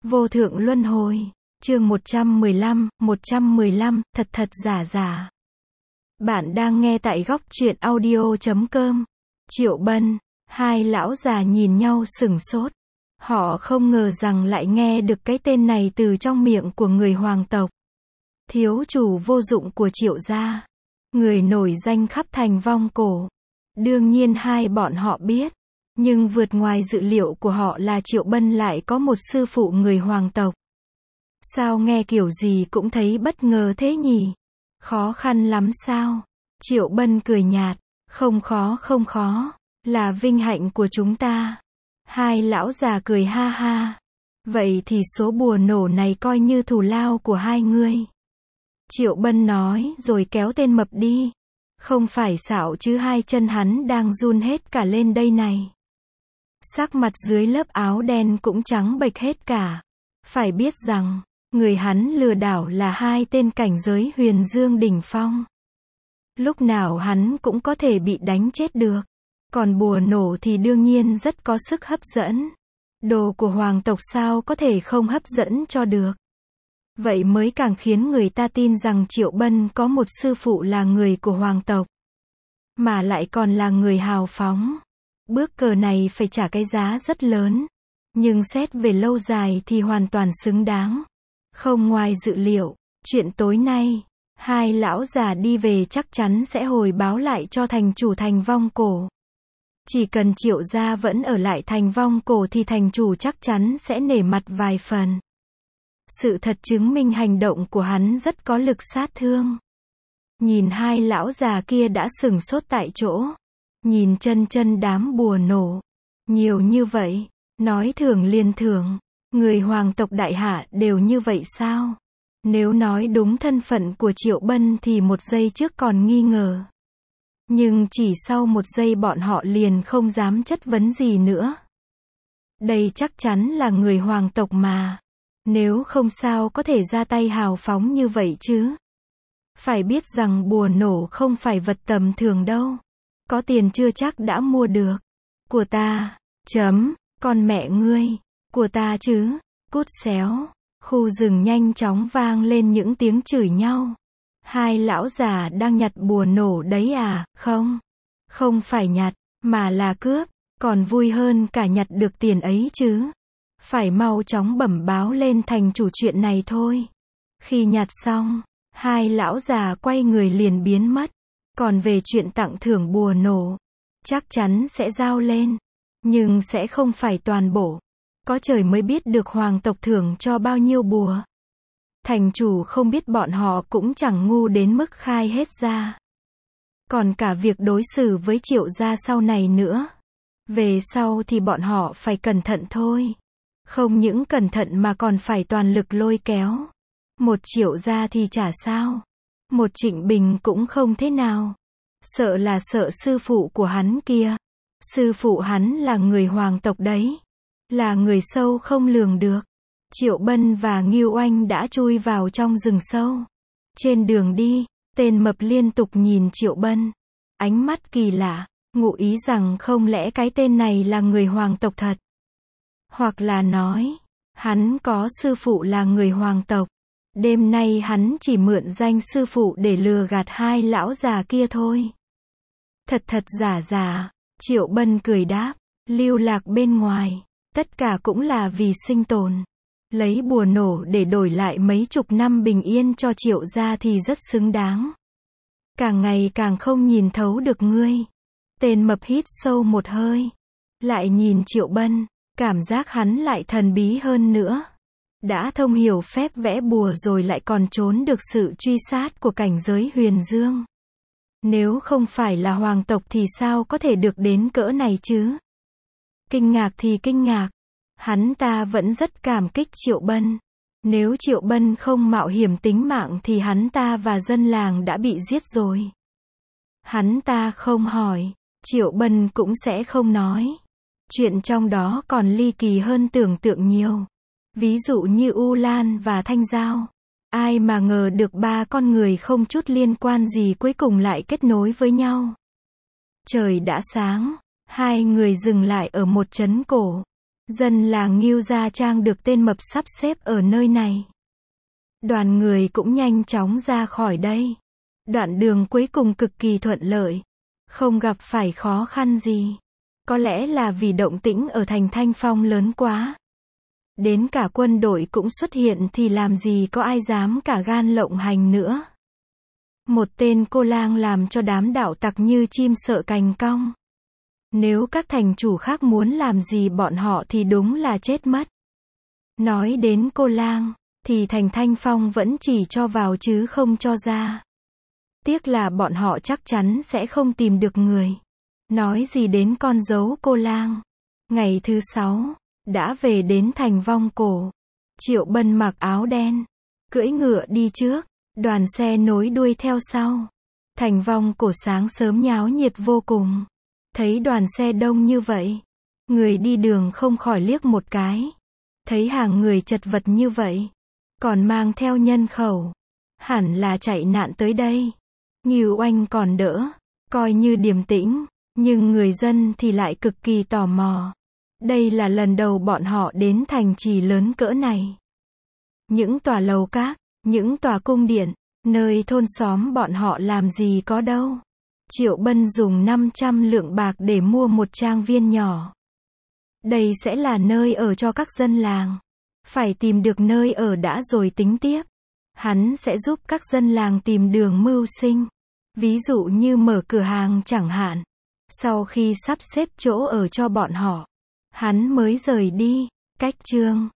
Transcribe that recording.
Vô thượng luân hồi. Chương 115, thật thật giả giả. Bạn đang nghe tại góc truyện audio.com. Triệu Bân, hai lão già nhìn nhau sửng sốt. Họ không ngờ rằng lại nghe được cái tên này từ trong miệng của người hoàng tộc. Thiếu chủ vô dụng của Triệu gia. Người nổi danh khắp thành vong cổ. Đương nhiên hai bọn họ biết. Nhưng vượt ngoài dự liệu của họ là Triệu Bân lại có một sư phụ người hoàng tộc. Sao nghe kiểu gì cũng thấy bất ngờ thế nhỉ? Khó khăn lắm sao? Triệu Bân cười nhạt. Không khó, là vinh hạnh của chúng ta. Hai lão già cười ha ha. Vậy thì số bùa nổ này coi như thù lao của hai ngươi. Triệu Bân nói rồi kéo tên mập đi. Không phải xạo chứ hai chân hắn đang run hết cả lên đây này. Sắc mặt dưới lớp áo đen cũng trắng bệch hết cả. Phải biết rằng, người hắn lừa đảo là hai tên cảnh giới huyền dương đỉnh phong. Lúc nào hắn cũng có thể bị đánh chết được. Còn bùa nổ thì đương nhiên rất có sức hấp dẫn. Đồ của hoàng tộc sao có thể không hấp dẫn cho được. Vậy mới càng khiến người ta tin rằng Triệu Bân có một sư phụ là người của hoàng tộc. Mà lại còn là người hào phóng. Bước cờ này phải trả cái giá rất lớn. Nhưng xét về lâu dài thì hoàn toàn xứng đáng. Không ngoài dự liệu, chuyện tối nay, hai lão già đi về chắc chắn sẽ hồi báo lại cho thành chủ thành vong cổ. Chỉ cần Triệu gia vẫn ở lại thành vong cổ thì thành chủ chắc chắn sẽ nể mặt vài phần. Sự thật chứng minh hành động của hắn rất có lực sát thương. Nhìn hai lão già kia đã sửng sốt tại chỗ. Nhìn chân đám bùa nổ. Nhiều như vậy. Nói thưởng liền thưởng. Người hoàng tộc đại hạ đều như vậy sao? Nếu nói đúng thân phận của Triệu Bân thì một giây trước còn nghi ngờ. Nhưng chỉ sau một giây bọn họ liền không dám chất vấn gì nữa. Đây chắc chắn là người hoàng tộc mà. Nếu không sao có thể ra tay hào phóng như vậy chứ. Phải biết rằng bùa nổ không phải vật tầm thường đâu. Có tiền chưa chắc đã mua được. Của ta, con mẹ ngươi, của ta chứ, cút xéo. Khu rừng nhanh chóng vang lên những tiếng chửi nhau. Hai lão già đang nhặt bùa nổ đấy à? Không phải nhặt, mà là cướp. Còn vui hơn cả nhặt được tiền ấy chứ. Phải mau chóng bẩm báo lên thành chủ chuyện này thôi. Khi nhặt xong, hai lão già quay người liền biến mất. Còn về chuyện tặng thưởng bùa nổ, chắc chắn sẽ giao lên. Nhưng sẽ không phải toàn bộ. Có trời mới biết được hoàng tộc thưởng cho bao nhiêu bùa. Thành chủ không biết bọn họ cũng chẳng ngu đến mức khai hết ra. Còn cả việc đối xử với Triệu gia sau này nữa. Về sau thì bọn họ phải cẩn thận thôi. Không những cẩn thận mà còn phải toàn lực lôi kéo. Một Triệu gia thì chả sao. Một Trịnh Bình cũng không thế nào. Sợ là sợ sư phụ của hắn kia. Sư phụ hắn là người hoàng tộc đấy. Là người sâu không lường được. Triệu Bân và Ngưu Oanh đã chui vào trong rừng sâu. Trên đường đi, tên mập liên tục nhìn Triệu Bân. Ánh mắt kỳ lạ, ngụ ý rằng không lẽ cái tên này là người hoàng tộc thật. Hoặc là nói, hắn có sư phụ là người hoàng tộc. Đêm nay hắn chỉ mượn danh sư phụ để lừa gạt hai lão già kia thôi. Thật thật giả giả, Triệu Bân cười đáp, lưu lạc bên ngoài, tất cả cũng là vì sinh tồn. Lấy bùa nổ để đổi lại mấy chục năm bình yên cho Triệu gia thì rất xứng đáng. Càng ngày càng không nhìn thấu được ngươi. Tên mập hít sâu một hơi. Lại nhìn Triệu Bân, cảm giác hắn lại thần bí hơn nữa. Đã thông hiểu phép vẽ bùa rồi lại còn trốn được sự truy sát của cảnh giới huyền dương. Nếu không phải là hoàng tộc thì sao có thể được đến cỡ này chứ? Kinh ngạc thì kinh ngạc. Hắn ta vẫn rất cảm kích Triệu Bân. Nếu Triệu Bân không mạo hiểm tính mạng thì hắn ta và dân làng đã bị giết rồi. Hắn ta không hỏi, Triệu Bân cũng sẽ không nói. Chuyện trong đó còn ly kỳ hơn tưởng tượng nhiều. Ví dụ như U Lan và Thanh Giao. Ai mà ngờ được ba con người không chút liên quan gì cuối cùng lại kết nối với nhau. Trời đã sáng, hai người dừng lại ở một trấn cổ. Dân làng Ngưu Gia Trang được tên Mập sắp xếp ở nơi này. Đoàn người cũng nhanh chóng ra khỏi đây. Đoạn đường cuối cùng cực kỳ thuận lợi. Không gặp phải khó khăn gì. Có lẽ là vì động tĩnh ở thành Thanh Phong lớn quá. Đến cả quân đội cũng xuất hiện thì làm gì có ai dám cả gan lộng hành nữa. Một tên cô lang làm cho đám đạo tặc như chim sợ cành cong. Nếu các thành chủ khác muốn làm gì bọn họ thì đúng là chết mất. Nói đến cô lang, thì thành Thanh Phong vẫn chỉ cho vào chứ không cho ra. Tiếc là bọn họ chắc chắn sẽ không tìm được người. Nói gì đến con dấu cô lang. Ngày thứ 6, đã về đến thành Vong Cổ. Triệu Bân mặc áo đen, cưỡi ngựa đi trước, đoàn xe nối đuôi theo sau. Thành Vong Cổ sáng sớm nháo nhiệt vô cùng. Thấy đoàn xe đông như vậy, người đi đường không khỏi liếc một cái. Thấy hàng người chật vật như vậy, còn mang theo nhân khẩu, hẳn là chạy nạn tới đây. Ngưu Oanh còn đỡ, coi như điềm tĩnh, nhưng người dân thì lại cực kỳ tò mò. Đây là lần đầu bọn họ đến thành trì lớn cỡ này. Những tòa lầu các, những tòa cung điện, nơi thôn xóm bọn họ làm gì có đâu. Triệu Bân dùng 500 lượng bạc để mua một trang viên nhỏ. Đây sẽ là nơi ở cho các dân làng. Phải tìm được nơi ở đã rồi tính tiếp. Hắn sẽ giúp các dân làng tìm đường mưu sinh. Ví dụ như mở cửa hàng chẳng hạn. Sau khi sắp xếp chỗ ở cho bọn họ, hắn mới rời đi. Cách chương